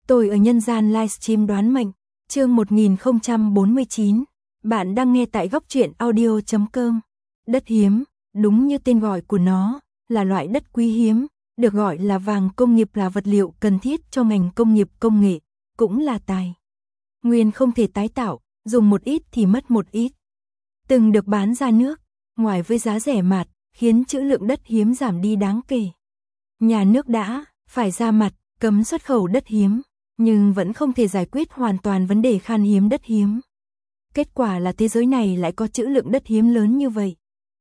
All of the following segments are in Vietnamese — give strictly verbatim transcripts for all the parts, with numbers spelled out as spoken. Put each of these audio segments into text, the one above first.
Tôi ở nhân gian livestream đoán mệnh, chương một nghìn không trăm bốn mươi chín. Bạn đang nghe tại góc truyện audio chấm com. Đất hiếm, đúng như tên gọi của nó, là loại đất quý hiếm, được gọi là vàng công nghiệp, là vật liệu cần thiết cho ngành công nghiệp công nghệ, cũng là tài nguyên không thể tái tạo, dùng một ít thì mất một ít. Từng được bán ra nước, ngoài với giá rẻ mạt, khiến trữ lượng đất hiếm giảm đi đáng kể. Nhà nước đã phải ra mặt cấm xuất khẩu đất hiếm, nhưng vẫn không thể giải quyết hoàn toàn vấn đề khan hiếm đất hiếm. Kết quả là thế giới này lại có trữ lượng đất hiếm lớn như vậy.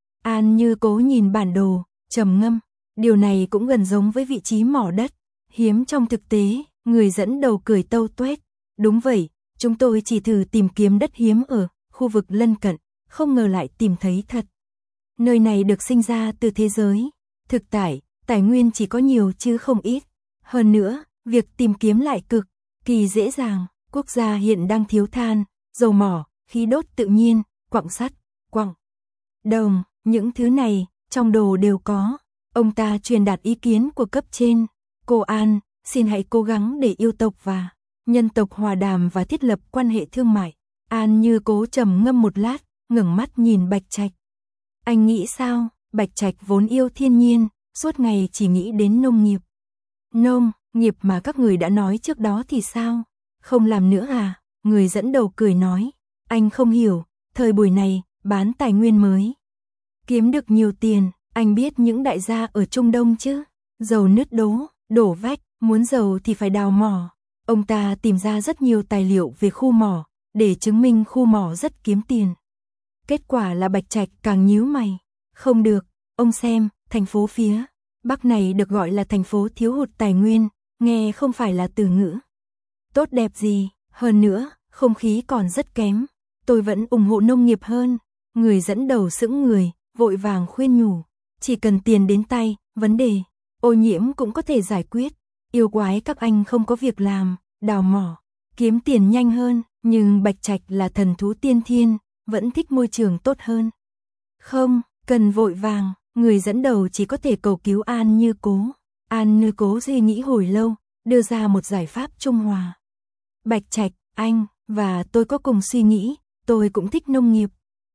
An Như Cố nhìn bản đồ, trầm ngâm, điều này cũng gần giống với vị trí mỏ đất hiếm trong thực tế. Người dẫn đầu cười tâu tuét, đúng vậy, chúng tôi chỉ thử tìm kiếm đất hiếm ở khu vực lân cận, không ngờ lại tìm thấy thật. Nơi này được sinh ra từ thế giới thực tại, tài nguyên chỉ có nhiều chứ không ít. Hơn nữa, việc tìm kiếm lại cực kỳ dễ dàng. Quốc gia hiện đang thiếu than, dầu mỏ, khí đốt tự nhiên, quặng sắt, quặng đồng, những thứ này trong đồ đều có. Ông ta truyền đạt ý kiến của cấp trên. Cô An, xin hãy cố gắng để yêu tộc và nhân tộc hòa đàm và thiết lập quan hệ thương mại. An Như Cố trầm ngâm một lát, ngẩng mắt nhìn Bạch Trạch. Anh nghĩ sao? Bạch Trạch vốn yêu thiên nhiên, suốt ngày chỉ nghĩ đến nông nghiệp. Nông nghiệp mà các người đã nói trước đó thì sao? Không làm nữa à? Người dẫn đầu cười nói. Anh không hiểu, thời buổi này, bán tài nguyên mới kiếm được nhiều tiền. Anh biết những đại gia ở Trung Đông chứ? Dầu nứt đố, đổ vách, muốn dầu thì phải đào mỏ. Ông ta tìm ra rất nhiều tài liệu về khu mỏ, để chứng minh khu mỏ rất kiếm tiền. Kết quả là Bạch Trạch càng nhíu mày. Không được, ông xem, thành phố phía Bắc này được gọi là thành phố thiếu hụt tài nguyên, nghe không phải là từ ngữ tốt đẹp gì. Hơn nữa, không khí còn rất kém. Tôi vẫn ủng hộ nông nghiệp hơn. Người dẫn đầu sững người, vội vàng khuyên nhủ. Chỉ cần tiền đến tay, vấn đề ô nhiễm cũng có thể giải quyết. Yêu quái các anh không có việc làm, đào mỏ, kiếm tiền nhanh hơn. Nhưng Bạch Trạch là thần thú tiên thiên, vẫn thích môi trường tốt hơn. Không, cần vội vàng, người dẫn đầu chỉ có thể cầu cứu An Như Cố. An Như Cố suy nghĩ hồi lâu, đưa ra một giải pháp trung hòa. Bạch Trạch, anh và tôi có cùng suy nghĩ, tôi cũng thích nông nghiệp.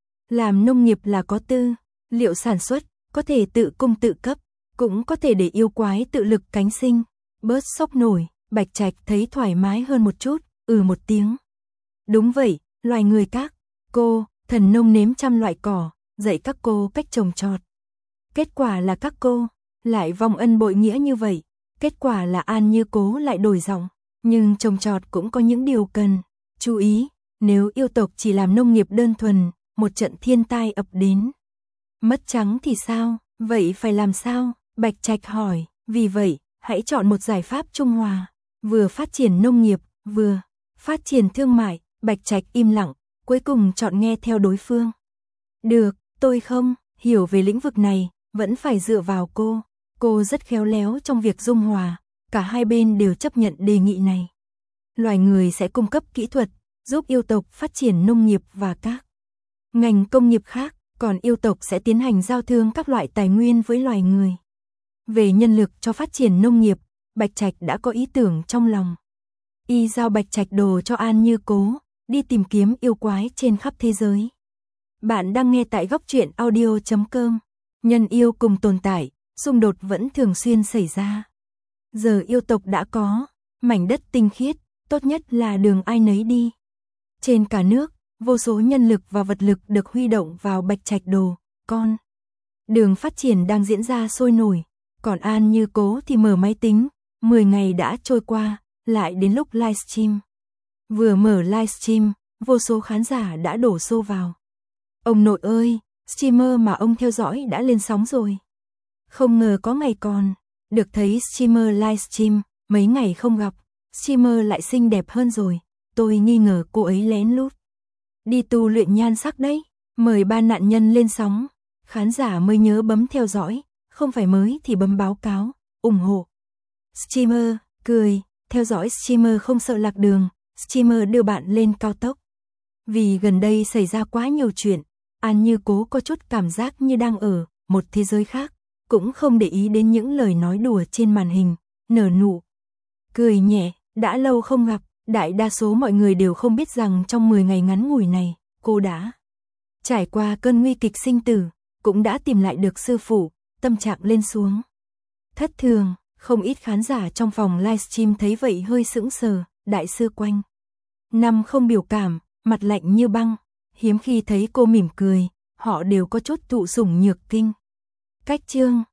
Làm nông nghiệp là có tư liệu sản xuất, có thể tự cung tự cấp, cũng có thể để yêu quái tự lực cánh sinh. Bớt sốc nổi, Bạch Trạch thấy thoải mái hơn một chút, ừ một tiếng. Đúng vậy, loài người các cô, thần nông nếm trăm loại cỏ, dạy các cô cách trồng trọt. Kết quả là các cô lại vong ân bội nghĩa như vậy. Kết quả là An Như Cố lại đổi giọng. Nhưng trồng trọt cũng có những điều cần chú ý. Nếu yêu tộc chỉ làm nông nghiệp đơn thuần, một trận thiên tai ập đến, mất trắng thì sao? Vậy phải làm sao? Bạch Trạch hỏi. Vì vậy, hãy chọn một giải pháp trung hòa, vừa phát triển nông nghiệp, vừa phát triển thương mại. Bạch Trạch im lặng, cuối cùng chọn nghe theo đối phương. Được, tôi không hiểu về lĩnh vực này, vẫn phải dựa vào cô. Cô rất khéo léo trong việc dung hòa, cả hai bên đều chấp nhận đề nghị này. Loài người sẽ cung cấp kỹ thuật, giúp yêu tộc phát triển nông nghiệp và các ngành công nghiệp khác, còn yêu tộc sẽ tiến hành giao thương các loại tài nguyên với loài người. Về nhân lực cho phát triển nông nghiệp, Bạch Trạch đã có ý tưởng trong lòng. Y giao Bạch Trạch đồ cho An Như Cố, đi tìm kiếm yêu quái trên khắp thế giới. Bạn đang nghe tại góc truyện audio chấm com. Nhân yêu cùng tồn tại, xung đột vẫn thường xuyên xảy ra. Giờ yêu tộc đã có mảnh đất tinh khiết, tốt nhất là đường ai nấy đi. Trên cả nước, vô số nhân lực và vật lực được huy động vào Bạch Trạch đồ, con đường phát triển đang diễn ra sôi nổi. Còn An Như Cố thì mở máy tính, mười ngày đã trôi qua, lại đến lúc livestream. Vừa mở livestream, vô số khán giả đã đổ xô vào. Ông nội ơi, streamer mà ông theo dõi đã lên sóng rồi. Không ngờ có ngày còn được thấy streamer livestream, mấy ngày không gặp, streamer lại xinh đẹp hơn rồi. Tôi nghi ngờ cô ấy lén lút đi tu luyện nhan sắc đấy. Mời ba nạn nhân lên sóng, khán giả mới nhớ bấm theo dõi, không phải mới thì bấm báo cáo, ủng hộ. Streamer, cười, theo dõi streamer không sợ lạc đường, streamer đưa bạn lên cao tốc. Vì gần đây xảy ra quá nhiều chuyện, An Như Cố có chút cảm giác như đang ở một thế giới khác, cũng không để ý đến những lời nói đùa trên màn hình, nở nụ cười nhẹ, Đã lâu không gặp, đại đa số mọi người đều không biết rằng trong mười ngày ngắn ngủi này, cô đã trải qua cơn nguy kịch sinh tử, cũng đã tìm lại được sư phụ, tâm trạng lên xuống thất thường, không ít khán giả trong phòng livestream thấy vậy hơi sững sờ, đại sư quanh năm không biểu cảm, mặt lạnh như băng, hiếm khi thấy cô mỉm cười, họ đều có chút thụ sủng nhược kinh. Cách chương